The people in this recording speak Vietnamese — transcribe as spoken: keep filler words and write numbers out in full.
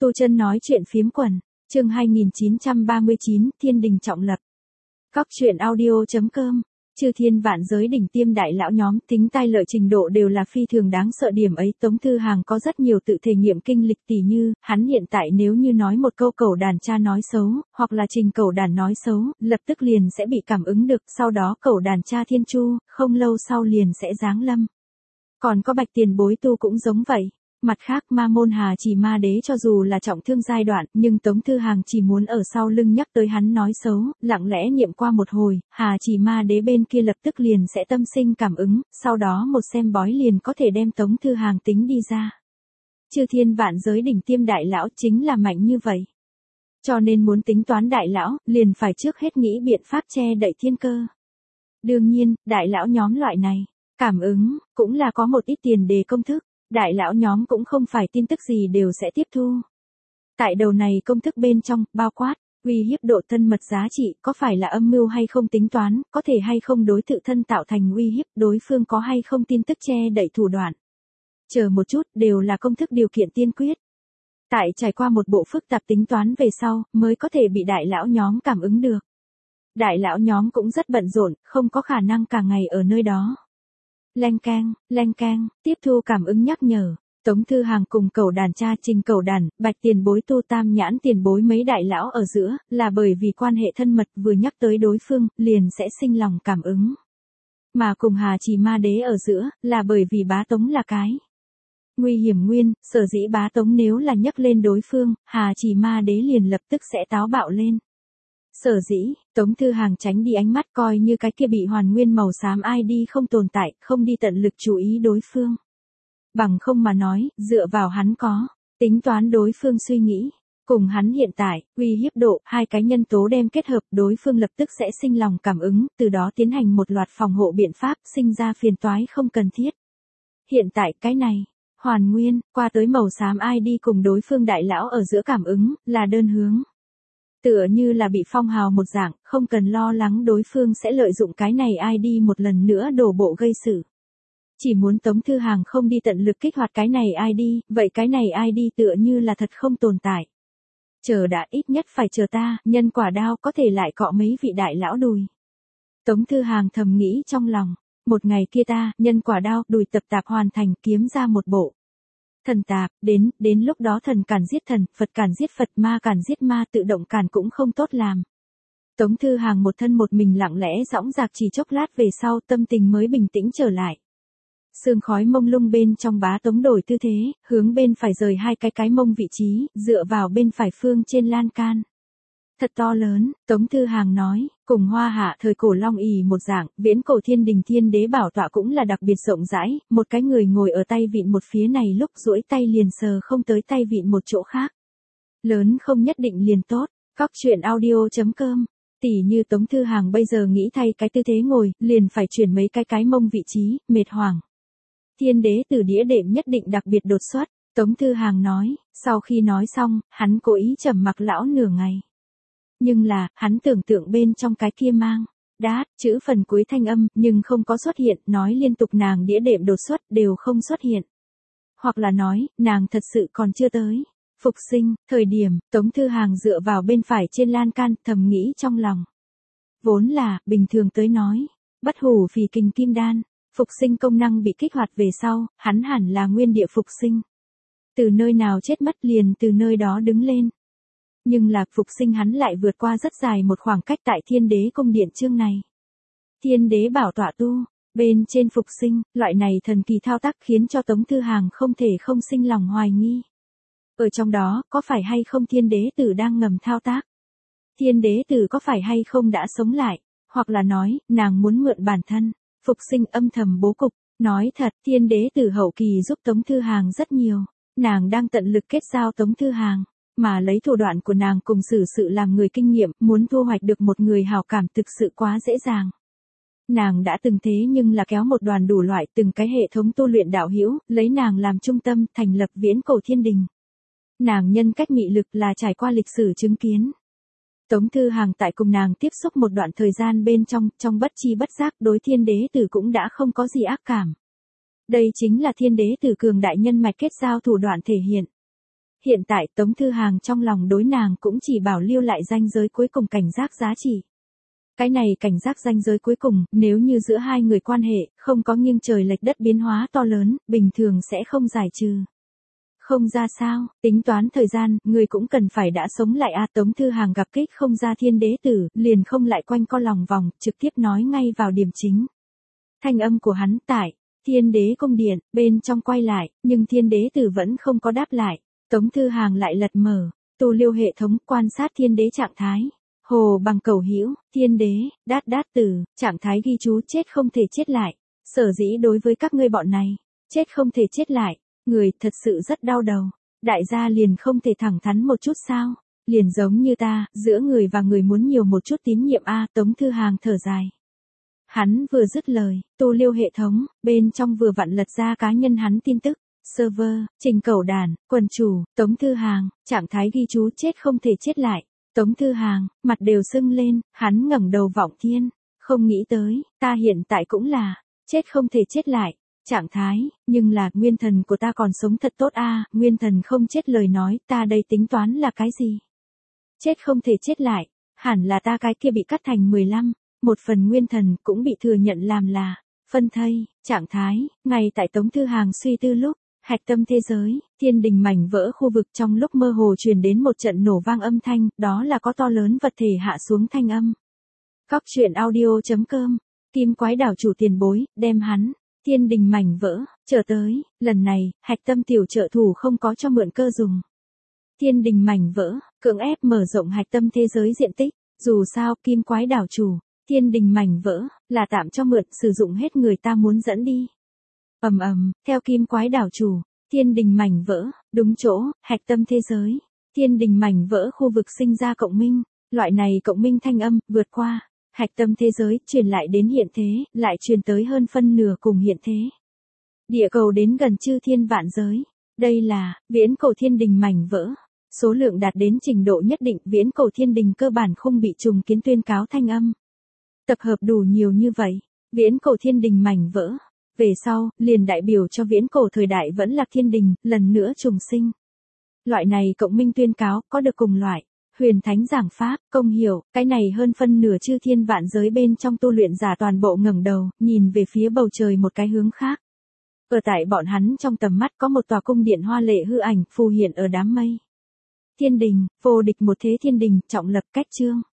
Tu Chân nói chuyện phiếm quần, chương hai nghìn chín trăm ba mươi chín, Thiên Đình trọng lập. Cóc truyện audio chấm com. Chư thiên vạn giới đỉnh tiêm đại lão nhóm, tính tai lợi trình độ đều là phi thường đáng sợ, điểm ấy Tống Thư Hàng có rất nhiều tự thể nghiệm kinh lịch, tỉ như, hắn hiện tại nếu như nói một câu Cẩu Đàn cha nói xấu, hoặc là Trình Cẩu Đàn nói xấu, lập tức liền sẽ bị cảm ứng được, sau đó Cẩu Đàn cha thiên chu, không lâu sau liền sẽ giáng lâm. Còn có Bạch Tiền Bối tu cũng giống vậy. Mặt khác, Ma Môn Hà Chỉ Ma Đế cho dù là trọng thương giai đoạn, nhưng Tống Thư Hàng chỉ muốn ở sau lưng nhắc tới hắn nói xấu, lặng lẽ niệm qua một hồi, Hà Chỉ Ma Đế bên kia lập tức liền sẽ tâm sinh cảm ứng, sau đó một xem bói liền có thể đem Tống Thư Hàng tính đi ra. Chư thiên vạn giới đỉnh tiêm đại lão chính là mạnh như vậy. Cho nên muốn tính toán đại lão, liền phải trước hết nghĩ biện pháp che đậy thiên cơ. Đương nhiên, đại lão nhóm loại này, cảm ứng, cũng là có một ít tiền đề công thức. Đại lão nhóm cũng không phải tin tức gì đều sẽ tiếp thu. Tại đầu này công thức bên trong, bao quát, uy hiếp độ thân mật giá trị, có phải là âm mưu hay không tính toán, có thể hay không đối tự thân tạo thành uy hiếp, đối phương có hay không tin tức che đậy thủ đoạn. Chờ một chút, đều là công thức điều kiện tiên quyết. Tại trải qua một bộ phức tạp tính toán về sau, mới có thể bị đại lão nhóm cảm ứng được. Đại lão nhóm cũng rất bận rộn, không có khả năng cả ngày ở nơi đó. Leng keng, leng keng, tiếp thu cảm ứng nhắc nhở. Tống Thư Hàng cùng Cẩu Đàn cha, Trình Cẩu Đàn, Bạch Tiền Bối, Tu Tam Nhãn Tiền Bối mấy đại lão ở giữa, là bởi vì quan hệ thân mật, vừa nhắc tới đối phương, liền sẽ sinh lòng cảm ứng. Mà cùng Hà Chỉ Ma Đế ở giữa, là bởi vì Bá Tống là cái nguy hiểm nguyên, sở dĩ Bá Tống nếu là nhắc lên đối phương, Hà Chỉ Ma Đế liền lập tức sẽ táo bạo lên. Sở dĩ, Tống Thư Hàng tránh đi ánh mắt, coi như cái kia bị hoàn nguyên màu xám i đê không tồn tại, không đi tận lực chú ý đối phương. Bằng không mà nói, dựa vào hắn có, tính toán đối phương suy nghĩ, cùng hắn hiện tại, uy hiếp độ, hai cái nhân tố đem kết hợp, đối phương lập tức sẽ sinh lòng cảm ứng, từ đó tiến hành một loạt phòng hộ biện pháp, sinh ra phiền toái không cần thiết. Hiện tại cái này, hoàn nguyên, qua tới màu xám i đê cùng đối phương đại lão ở giữa cảm ứng, là đơn hướng. Tựa như là bị phong hào một dạng, không cần lo lắng đối phương sẽ lợi dụng cái này i đê một lần nữa đổ bộ gây sự. Chỉ muốn Tống Thư Hàng không đi tận lực kích hoạt cái này i đê, vậy cái này i đê tựa như là thật không tồn tại. Chờ đã, ít nhất phải chờ ta, nhân quả đao có thể lại cọ mấy vị đại lão đùi. Tống Thư Hàng thầm nghĩ trong lòng, một ngày kia ta, nhân quả đao, đùi tập tạp hoàn thành, kiếm ra một bộ. Thần tạp, đến, đến lúc đó thần càn giết thần, Phật càn giết Phật, ma càn giết ma, tự động càn cũng không tốt làm. Tống Thư Hàng một thân một mình lặng lẽ dõng dạc, chỉ chốc lát về sau, tâm tình mới bình tĩnh trở lại. Sương khói mông lung bên trong Bá Tống đổi tư thế, hướng bên phải rời hai cái cái mông vị trí, dựa vào bên phải phương trên lan can. Thật to lớn, Tống Thư Hàng nói, cùng Hoa Hạ thời cổ Long ỷ một dạng, viễn cổ Thiên Đình Thiên Đế bảo tọa cũng là đặc biệt rộng rãi, một cái người ngồi ở tay vịn một phía này lúc duỗi tay liền sờ không tới tay vịn một chỗ khác. Lớn không nhất định liền tốt, cóc truyện audio chấm com. Tỉ như Tống Thư Hàng bây giờ nghĩ thay cái tư thế ngồi, liền phải chuyển mấy cái cái mông vị trí, mệt hoảng. Thiên Đế từ đĩa đệm nhất định đặc biệt đột xuất, Tống Thư Hàng nói, sau khi nói xong, hắn cố ý trầm mặc lão nửa ngày. Nhưng là, hắn tưởng tượng bên trong cái kia mang, đát, chữ phần cuối thanh âm, nhưng không có xuất hiện, nói liên tục nàng đĩa đệm đột xuất, đều không xuất hiện. Hoặc là nói, nàng thật sự còn chưa tới. Phục sinh, thời điểm, Tống Thư Hàng dựa vào bên phải trên lan can, thầm nghĩ trong lòng. Vốn là, bình thường tới nói, bất hủ phì kình kim đan, phục sinh công năng bị kích hoạt về sau, hắn hẳn là nguyên địa phục sinh. Từ nơi nào chết mất liền từ nơi đó đứng lên. Nhưng là phục sinh hắn lại vượt qua rất dài một khoảng cách tại Thiên Đế cung điện chương này. Thiên Đế bảo tọa tu, bên trên phục sinh, loại này thần kỳ thao tác khiến cho Tống Thư Hàng không thể không sinh lòng hoài nghi. Ở trong đó, có phải hay không Thiên Đế tử đang ngầm thao tác? Thiên Đế tử có phải hay không đã sống lại? Hoặc là nói, nàng muốn mượn bản thân, phục sinh âm thầm bố cục. Nói thật, Thiên Đế tử hậu kỳ giúp Tống Thư Hàng rất nhiều. Nàng đang tận lực kết giao Tống Thư Hàng. Mà lấy thủ đoạn của nàng cùng xử sự làm người kinh nghiệm, muốn thu hoạch được một người hảo cảm thực sự quá dễ dàng. Nàng đã từng thế nhưng là kéo một đoàn đủ loại từng cái hệ thống tu luyện đạo hữu, lấy nàng làm trung tâm, thành lập viễn cổ thiên đình. Nàng nhân cách mị lực là trải qua lịch sử chứng kiến. Tống Thư Hàng tại cùng nàng tiếp xúc một đoạn thời gian bên trong, trong bất chi bất giác đối Thiên Đế tử cũng đã không có gì ác cảm. Đây chính là Thiên Đế tử cường đại nhân mạch kết giao thủ đoạn thể hiện. Hiện tại Tống Thư Hàng trong lòng đối nàng cũng chỉ bảo lưu lại ranh giới cuối cùng cảnh giác giá trị. Cái này cảnh giác ranh giới cuối cùng, nếu như giữa hai người quan hệ, không có nghiêng trời lệch đất biến hóa to lớn, bình thường sẽ không giải trừ. Không ra sao, tính toán thời gian, người cũng cần phải đã sống lại a. Tống Thư Hàng gặp kích không ra thiên đế tử, liền không lại quanh co lòng vòng, trực tiếp nói ngay vào điểm chính. Thanh âm của hắn tại thiên đế cung điện, bên trong quay lại, nhưng thiên đế tử vẫn không có đáp lại. Tống Thư Hàng lại lật mở, tu liêu hệ thống quan sát thiên đế trạng thái. Hồ bằng cầu hữu, thiên đế, đát đát tử, trạng thái ghi chú chết không thể chết lại. Sở dĩ đối với các ngươi bọn này, chết không thể chết lại, người thật sự rất đau đầu. Đại gia liền không thể thẳng thắn một chút sao? Liền giống như ta, giữa người và người muốn nhiều một chút tín nhiệm a. Tống Thư Hàng thở dài. Hắn vừa dứt lời, tu liêu hệ thống, bên trong vừa vặn lật ra cá nhân hắn tin tức. Server, Trình Cẩu Đàn, quần chủ, Tống Thư Hàng, trạng thái ghi chú chết không thể chết lại. Tống Thư Hàng, mặt đều sưng lên, hắn ngẩng đầu vọng thiên, không nghĩ tới, ta hiện tại cũng là, chết không thể chết lại, trạng thái, nhưng là, nguyên thần của ta còn sống thật tốt a. Nguyên thần không chết lời nói, ta đây tính toán là cái gì? Chết không thể chết lại, hẳn là ta cái kia bị cắt thành mười lăm, một phần nguyên thần cũng bị thừa nhận làm là, phân thây, trạng thái, ngay tại Tống Thư Hàng suy tư lúc, hạch tâm thế giới, thiên đình mảnh vỡ khu vực trong lúc mơ hồ truyền đến một trận nổ vang âm thanh, đó là có to lớn vật thể hạ xuống thanh âm. Cóc truyện audio chấm com, Kim Quái đảo chủ tiền bối, đem hắn, thiên đình mảnh vỡ, trở tới, lần này, hạch tâm tiểu trợ thủ không có cho mượn cơ dùng. Thiên đình mảnh vỡ, cưỡng ép mở rộng hạch tâm thế giới diện tích, dù sao, Kim Quái đảo chủ, thiên đình mảnh vỡ, là tạm cho mượn, sử dụng hết người ta muốn dẫn đi. Ầm ầm, theo Kim Quái đảo chủ, thiên đình mảnh vỡ, đúng chỗ, hạch tâm thế giới, thiên đình mảnh vỡ khu vực sinh ra cộng minh, loại này cộng minh thanh âm, vượt qua, hạch tâm thế giới, truyền lại đến hiện thế, lại truyền tới hơn phân nửa cùng hiện thế. Địa cầu đến gần chư thiên vạn giới, đây là, viễn cổ thiên đình mảnh vỡ, số lượng đạt đến trình độ nhất định, viễn cổ thiên đình cơ bản không bị trùng kiến tuyên cáo thanh âm. Tập hợp đủ nhiều như vậy, viễn cổ thiên đình mảnh vỡ. Về sau, liền đại biểu cho viễn cổ thời đại vẫn là thiên đình, lần nữa trùng sinh. Loại này cộng minh tuyên cáo, có được cùng loại, huyền thánh giảng pháp, công hiểu, cái này hơn phân nửa chư thiên vạn giới bên trong tu luyện giả toàn bộ ngẩng đầu, nhìn về phía bầu trời một cái hướng khác. Ở tại bọn hắn trong tầm mắt có một tòa cung điện hoa lệ hư ảnh, phù hiện ở đám mây. Thiên đình, vô địch một thế thiên đình, trọng lập cách chương.